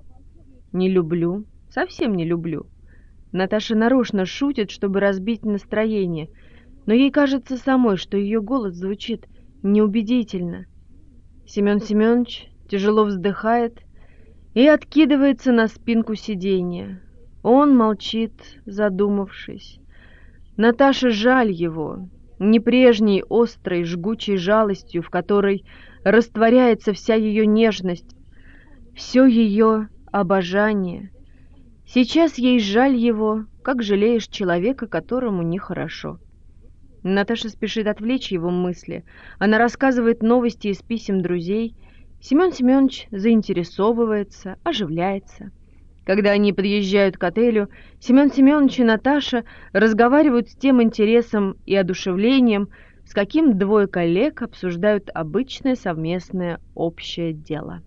«Не люблю, совсем не люблю». Наташа нарочно шутит, чтобы разбить настроение, но ей кажется самой, что ее голос звучит неубедительно. Семен Семенович тяжело вздыхает и откидывается на спинку сиденья. Он молчит, задумавшись. Наташе жаль его, не прежней острой, жгучей жалостью, в которой растворяется вся ее нежность, все ее обожание. Сейчас ей жаль его, как жалеешь человека, которому нехорошо. Наташа спешит отвлечь его мысли. Она рассказывает новости из писем друзей. Семен Семенович заинтересовывается, оживляется. Когда они подъезжают к отелю, Семен Семенович и Наташа разговаривают с тем интересом и одушевлением, с каким двое коллег обсуждают обычное совместное общее дело.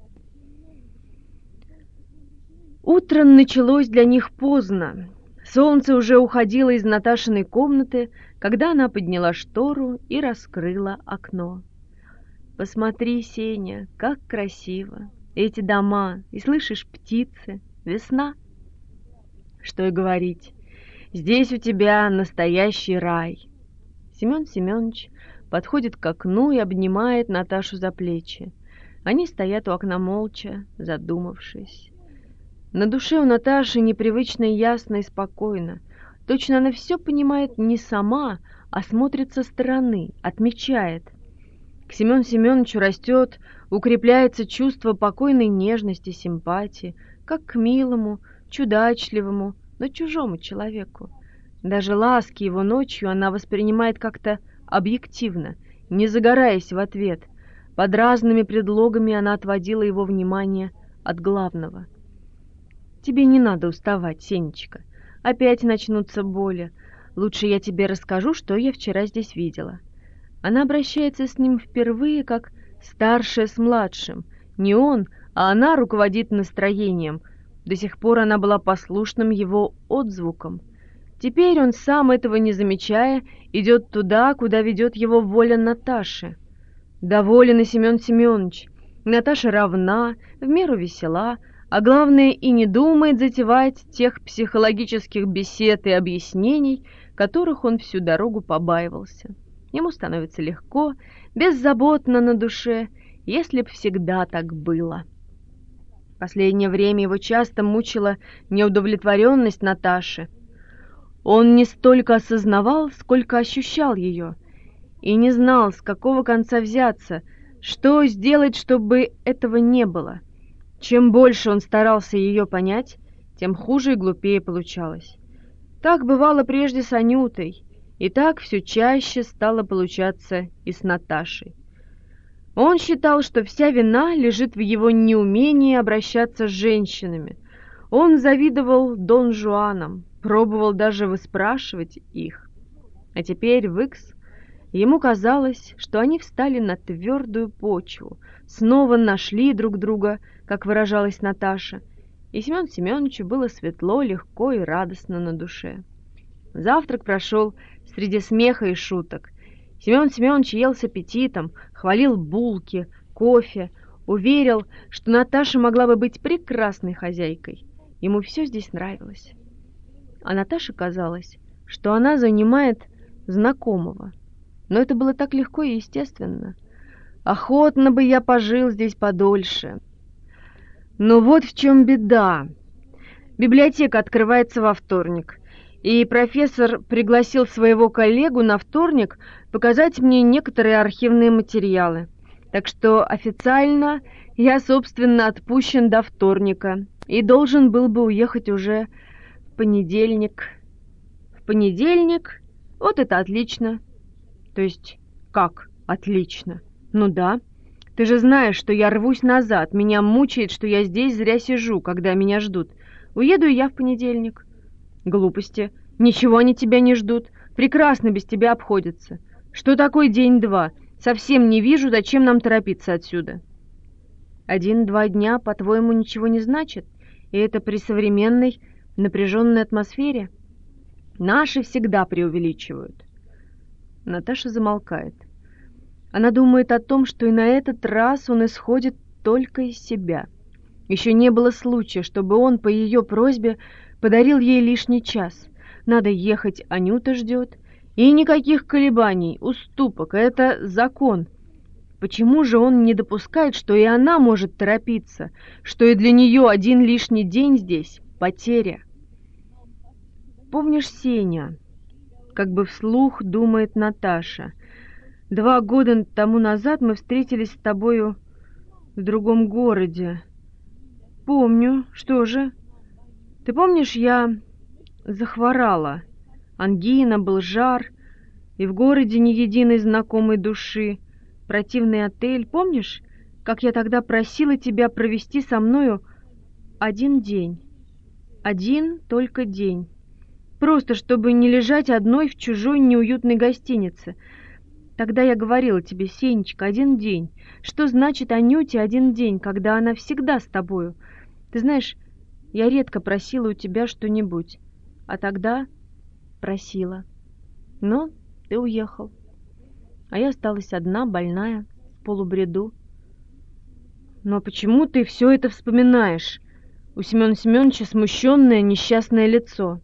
Утро началось для них поздно. Солнце уже уходило из Наташиной комнаты, когда она подняла штору и раскрыла окно. «Посмотри, Сеня, как красиво! Эти дома, и слышишь, птицы!» Весна. Что и говорить. Здесь у тебя настоящий рай. Семен Семенович подходит к окну и обнимает Наташу за плечи. Они стоят у окна молча, задумавшись. На душе у Наташи непривычно ясно и спокойно. Точно она все понимает не сама, а смотрит со стороны, отмечает. К Семену Семеновичу растет, укрепляется чувство покойной нежности, симпатии, как к милому, чудачливому, но чужому человеку. Даже ласки его ночью она воспринимает как-то объективно, не загораясь в ответ. Под разными предлогами она отводила его внимание от главного. «Тебе не надо уставать, Сенечка. Опять начнутся боли. Лучше я тебе расскажу, что я вчера здесь видела». Она обращается с ним впервые, как старшая с младшим. Не он, а она руководит настроением. До сих пор она была послушным его отзвуком. Теперь он, сам этого не замечая, идет туда, куда ведет его воля Наташи. Доволен и Семен Семенович. Наташа равна, в меру весела, а главное и не думает затевать тех психологических бесед и объяснений, которых он всю дорогу побаивался. Ему становится легко, беззаботно на душе, если б всегда так было. Последнее время его часто мучила неудовлетворенность Наташи. Он не столько осознавал, сколько ощущал ее, и не знал, с какого конца взяться, что сделать, чтобы этого не было. Чем больше он старался ее понять, тем хуже и глупее получалось. Так бывало прежде с Анютой, и так все чаще стало получаться и с Наташей. Он считал, что вся вина лежит в его неумении обращаться с женщинами. Он завидовал Дон Жуанам, пробовал даже выспрашивать их. А теперь в Икс ему казалось, что они встали на твердую почву, снова нашли друг друга, как выражалась Наташа, и Семену Семеновичу было светло, легко и радостно на душе. Завтрак прошел среди смеха и шуток. Семен Семенович ел с аппетитом, хвалил булки, кофе, уверил, что Наташа могла бы быть прекрасной хозяйкой. Ему все здесь нравилось. А Наташе казалось, что она занимает знакомого. Но это было так легко и естественно. Охотно бы я пожил здесь подольше. Но вот в чем беда. Библиотека открывается во вторник, и профессор пригласил своего коллегу на вторник показать мне некоторые архивные материалы. Так что официально я, собственно, отпущен до вторника и должен был бы уехать уже в понедельник. В понедельник? Вот это отлично. То есть, как отлично? Ну да. Ты же знаешь, что я рвусь назад. Меня мучает, что я здесь зря сижу, когда меня ждут. Уеду и я в понедельник. Глупости. Ничего они тебя не ждут. Прекрасно без тебя обходятся. Что такое день-два? Совсем не вижу, зачем нам торопиться отсюда. Один-два дня, по-твоему, ничего не значит? И это при современной напряженной атмосфере? Наши всегда преувеличивают. Наташа замолкает. Она думает о том, что и на этот раз он исходит только из себя. Еще не было случая, чтобы он по ее просьбе подарил ей лишний час. Надо ехать, Анюта ждет. И никаких колебаний, уступок, это закон. Почему же он не допускает, что и она может торопиться, что и для нее один лишний день здесь — потеря? Помнишь, Сеня? Как бы вслух думает Наташа. Два года тому назад мы встретились с тобою в другом городе. Помню. Что же? Ты помнишь, я захворала. Ангина, был жар, и в городе ни единой знакомой души. Противный отель. Помнишь, как я тогда просила тебя провести со мною один день? Один только день. Просто, чтобы не лежать одной в чужой неуютной гостинице. Тогда я говорила тебе, Сенечка, один день. Что значит Анюте один день, когда она всегда с тобою? Ты знаешь, я редко просила у тебя что-нибудь, а тогда просила. Но ты уехал. А я осталась одна, больная, в полубреду. Но почему ты все это вспоминаешь? У Семена Семеновича смущенное, несчастное лицо.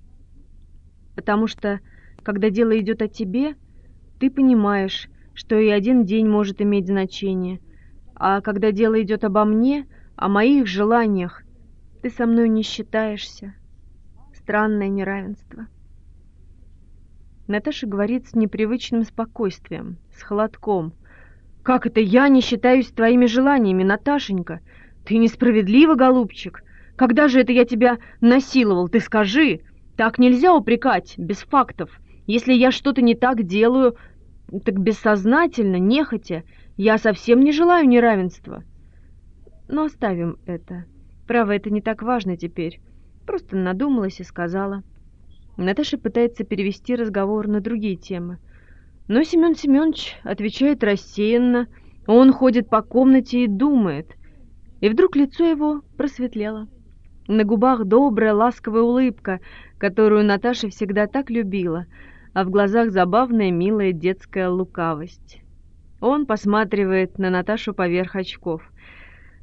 Потому что, когда дело идет о тебе, ты понимаешь, что и один день может иметь значение. А когда дело идет обо мне, о моих желаниях, ты со мной не считаешься. Странное неравенство. Наташа говорит с непривычным спокойствием, с холодком. «Как это я не считаюсь твоими желаниями, Наташенька? Ты несправедлива, голубчик. Когда же это я тебя насиловал? Ты скажи. Так нельзя упрекать, без фактов. Если я что-то не так делаю, так бессознательно, нехотя, я совсем не желаю неравенства. Но оставим это. Право, это не так важно теперь. Просто надумалась и сказала». Наташа пытается перевести разговор на другие темы. Но Семен Семенович отвечает рассеянно. Он ходит по комнате и думает. И вдруг лицо его просветлело. На губах добрая, ласковая улыбка, которую Наташа всегда так любила, а в глазах забавная, милая детская лукавость. Он посматривает на Наташу поверх очков.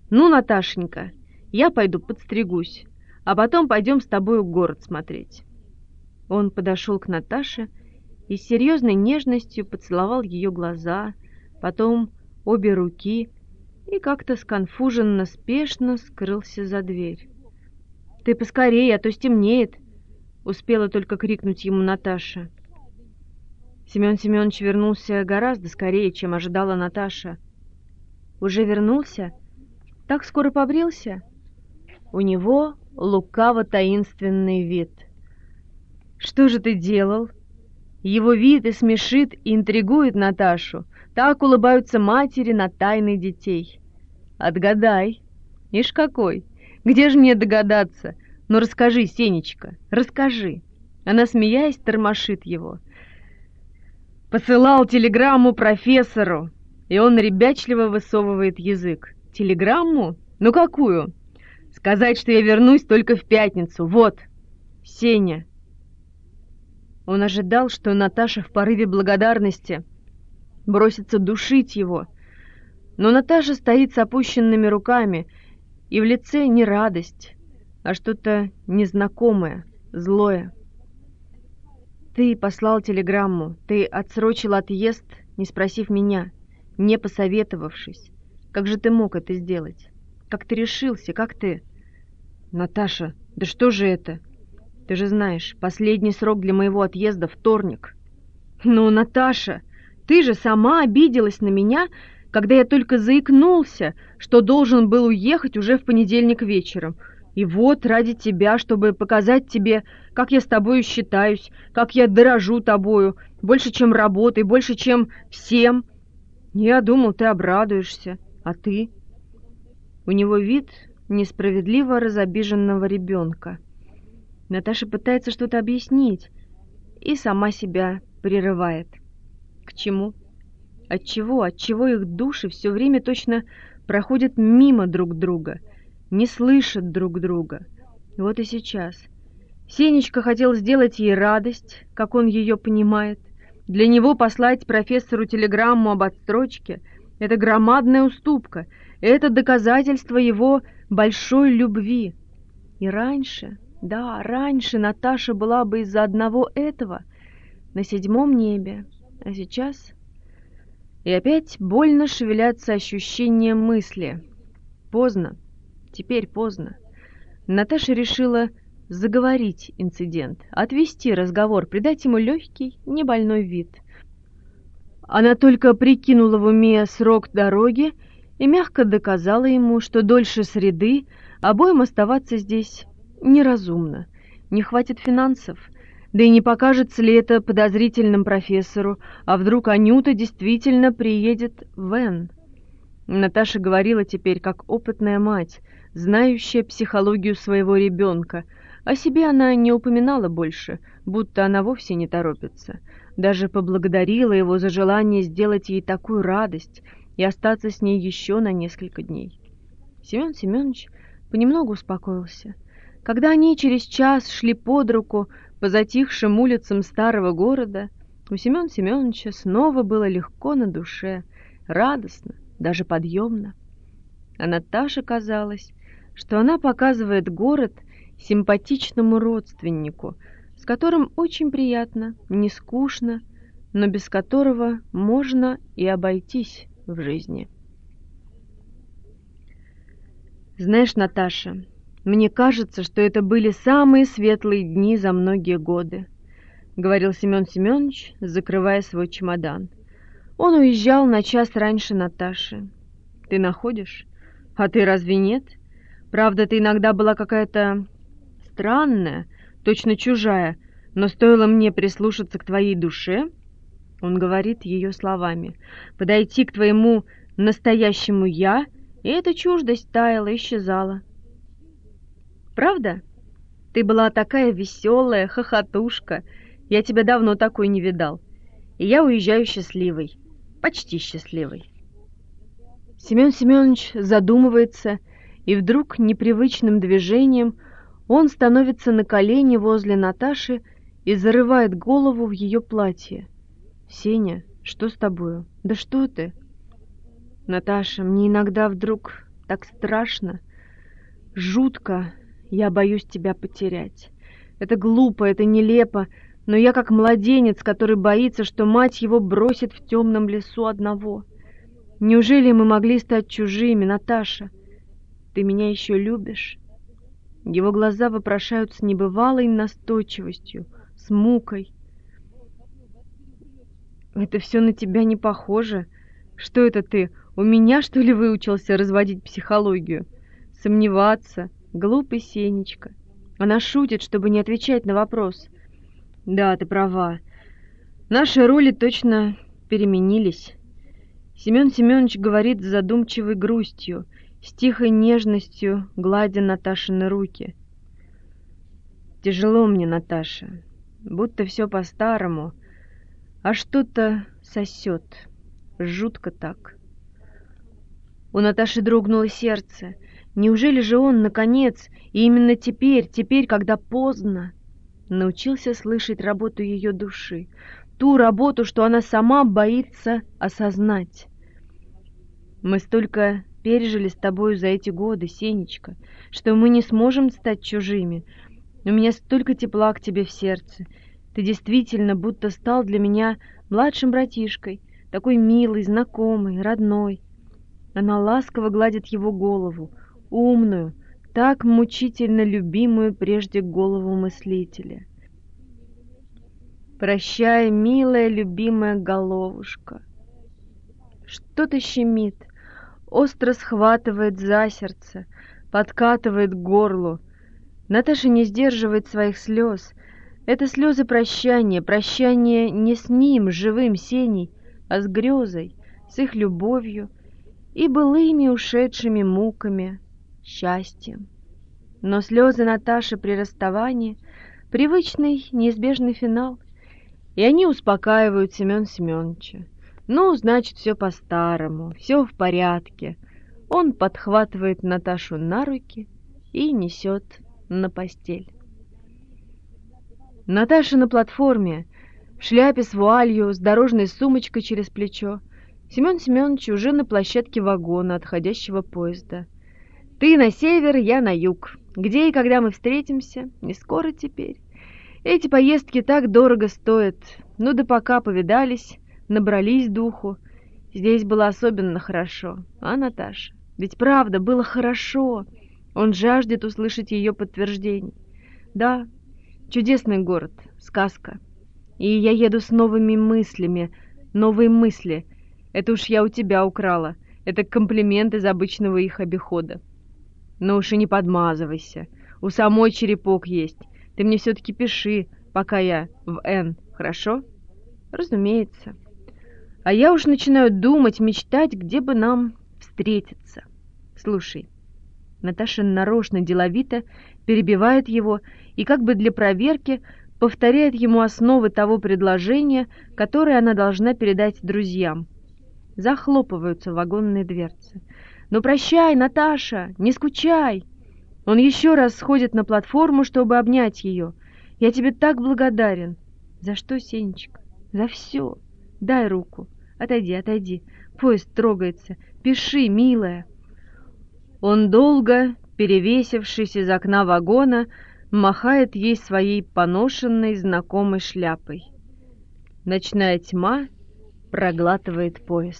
«Ну, Наташенька, я пойду подстригусь, а потом пойдем с тобой в город смотреть». Он подошел к Наташе и с серьезной нежностью поцеловал ее глаза, потом обе руки и как-то сконфуженно спешно скрылся за дверь. «Ты поскорее, а то стемнеет!» — успела только крикнуть ему Наташа. Семен Семенович вернулся гораздо скорее, чем ожидала Наташа. «Уже вернулся? Так скоро побрился?» У него лукаво-таинственный вид. «Что же ты делал?» Его вид и смешит, и интригует Наташу. Так улыбаются матери на тайны детей. «Отгадай». «Ишь какой! Где же мне догадаться? Ну расскажи, Сенечка, расскажи». Она, смеясь, тормошит его. «Посылал телеграмму профессору». И он ребячливо высовывает язык. «Телеграмму? Ну какую?» «Сказать, что я вернусь только в пятницу. Вот, Сеня». Он ожидал, что Наташа в порыве благодарности бросится душить его. Но Наташа стоит с опущенными руками, и в лице не радость, а что-то незнакомое, злое. «Ты послал телеграмму, ты отсрочил отъезд, не спросив меня, не посоветовавшись. Как же ты мог это сделать? Как ты решился? Как ты...» «Наташа, да что же это? Ты же знаешь, последний срок для моего отъезда — вторник». «Ну, Наташа, ты же сама обиделась на меня, когда я только заикнулся, что должен был уехать уже в понедельник вечером. И вот ради тебя, чтобы показать тебе, как я с тобою считаюсь, как я дорожу тобою, больше, чем работой, больше, чем всем. Я думал, ты обрадуешься, а ты...» У него вид несправедливо разобиженного ребенка. Наташа пытается что-то объяснить и сама себя прерывает. К чему? Отчего? Отчего их души все время точно проходят мимо друг друга, не слышат друг друга? Вот и сейчас. Сенечка хотел сделать ей радость, как он ее понимает. Для него послать профессору телеграмму об отсрочке — это громадная уступка, это доказательство его большой любви. И раньше... Да, раньше Наташа была бы из-за одного этого на седьмом небе, а сейчас... И опять больно шевелятся ощущения мысли. Поздно, теперь поздно. Наташа решила заговорить инцидент, отвести разговор, придать ему легкий, небольной вид. Она только прикинула в уме срок дороги и мягко доказала ему, что дольше среды обоим оставаться здесь неразумно, не хватит финансов, да и не покажется ли это подозрительным профессору, а вдруг Анюта действительно приедет в Н. Наташа говорила теперь как опытная мать, знающая психологию своего ребенка. О себе она не упоминала больше, будто она вовсе не торопится. Даже поблагодарила его за желание сделать ей такую радость и остаться с ней еще на несколько дней. Семен Семенович понемногу успокоился. Когда они через час шли под руку по затихшим улицам старого города, у Семена Семеновича снова было легко на душе, радостно, даже подъемно. А Наташе казалось, что она показывает город симпатичному родственнику, с которым очень приятно, не скучно, но без которого можно и обойтись в жизни. «Знаешь, Наташа, мне кажется, что это были самые светлые дни за многие годы», — говорил Семен Семенович, закрывая свой чемодан. Он уезжал на час раньше Наташи. «Ты находишь? А ты разве нет? Правда, ты иногда была какая-то странная, точно чужая, но стоило мне прислушаться к твоей душе...» Он говорит ее словами. «Подойти к твоему настоящему «я», и эта чуждость таяла, исчезала. Правда? Ты была такая веселая, хохотушка. Я тебя давно такой не видал. И я уезжаю счастливой, почти счастливой». Семен Семенович задумывается, и вдруг непривычным движением он становится на колени возле Наташи и зарывает голову в ее платье. «Сеня, что с тобою? Да что ты?» «Наташа, мне иногда вдруг так страшно, жутко. Я боюсь тебя потерять. Это глупо, это нелепо, но я как младенец, который боится, что мать его бросит в темном лесу одного. Неужели мы могли стать чужими, Наташа? Ты меня еще любишь?» Его глаза вопрошают с небывалой настойчивостью, с мукой. «Это все на тебя не похоже. Что это ты, у меня, что ли, выучился разводить психологию? Сомневаться? Глупый Сенечка». Она шутит, чтобы не отвечать на вопрос. «Да, ты права. Наши роли точно переменились». Семен Семенович говорит с задумчивой грустью, с тихой нежностью, гладя Наташины руки. «Тяжело мне, Наташа, будто все по-старому, а что-то сосет, жутко так». У Наташи дрогнуло сердце. Неужели же он, наконец, и именно теперь, теперь, когда поздно, научился слышать работу ее души, ту работу, что она сама боится осознать? «Мы столько пережили с тобою за эти годы, Сенечка, что мы не сможем стать чужими. У меня столько тепла к тебе в сердце. Ты действительно будто стал для меня младшим братишкой, такой милый, знакомый, родной». Она ласково гладит его голову, умную, так мучительно любимую прежде голову мыслителя. «Прощай, милая, любимая головушка». Что-то щемит, остро схватывает за сердце, подкатывает к горлу. Наташа не сдерживает своих слез. Это слезы прощания, прощания не с ним, живым Сеней, а с грезой, с их любовью и былыми ушедшими муками, счастьем. Но слезы Наташи при расставании — привычный, неизбежный финал, и они успокаивают Семена Семеновича. Ну, значит, все по-старому, все в порядке. Он подхватывает Наташу на руки и несет на постель. Наташа на платформе, в шляпе с вуалью, с дорожной сумочкой через плечо. Семен Семенович уже на площадке вагона отходящего поезда. «Ты на север, я на юг. Где и когда мы встретимся? Не скоро теперь. Эти поездки так дорого стоят. Ну да пока повидались, набрались духу. Здесь было особенно хорошо. А, Наташа? Ведь правда, было хорошо». Он жаждет услышать ее подтверждение. «Да, чудесный город, сказка. И я еду с новыми мыслями, новые мысли. Это уж я у тебя украла. Это комплимент из обычного их обихода. Но уж и не подмазывайся. У самой черепок есть. Ты мне все-таки пиши, пока я в Н, хорошо?» «Разумеется. А я уж начинаю думать, мечтать, где бы нам встретиться. Слушай». Наташа нарочно деловито перебивает его и как бы для проверки повторяет ему основы того предложения, которое она должна передать друзьям. Захлопываются вагонные дверцы. «Ну прощай, Наташа, не скучай!» Он еще раз сходит на платформу, чтобы обнять ее. «Я тебе так благодарен». «За что, Сенечка?» «За все. Дай руку. Отойди, отойди. Поезд трогается. Пиши, милая». Он долго, перевесившись из окна вагона, махает ей своей поношенной знакомой шляпой. Ночная тьма проглатывает поезд.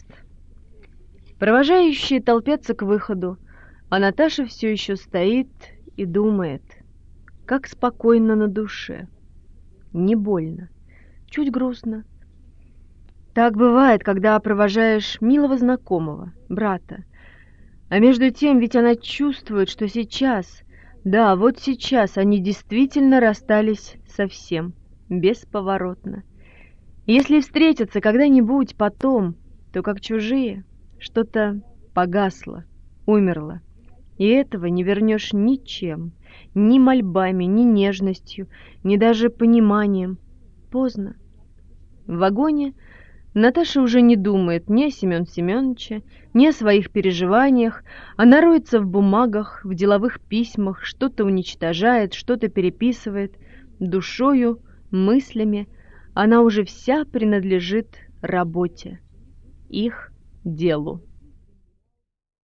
Провожающие толпятся к выходу, а Наташа все еще стоит и думает, как спокойно на душе. Не больно, чуть грустно. Так бывает, когда провожаешь милого знакомого, брата. А между тем ведь она чувствует, что сейчас, да, вот сейчас они действительно расстались совсем, бесповоротно. Если встретятся когда-нибудь потом, то как чужие, что-то погасло, умерло. И этого не вернешь ничем, ни мольбами, ни нежностью, ни даже пониманием. Поздно. В вагоне Наташа уже не думает ни о Семене Семеновиче, ни о своих переживаниях. Она роется в бумагах, в деловых письмах, что-то уничтожает, что-то переписывает. Душою, мыслями она уже вся принадлежит работе, их делу.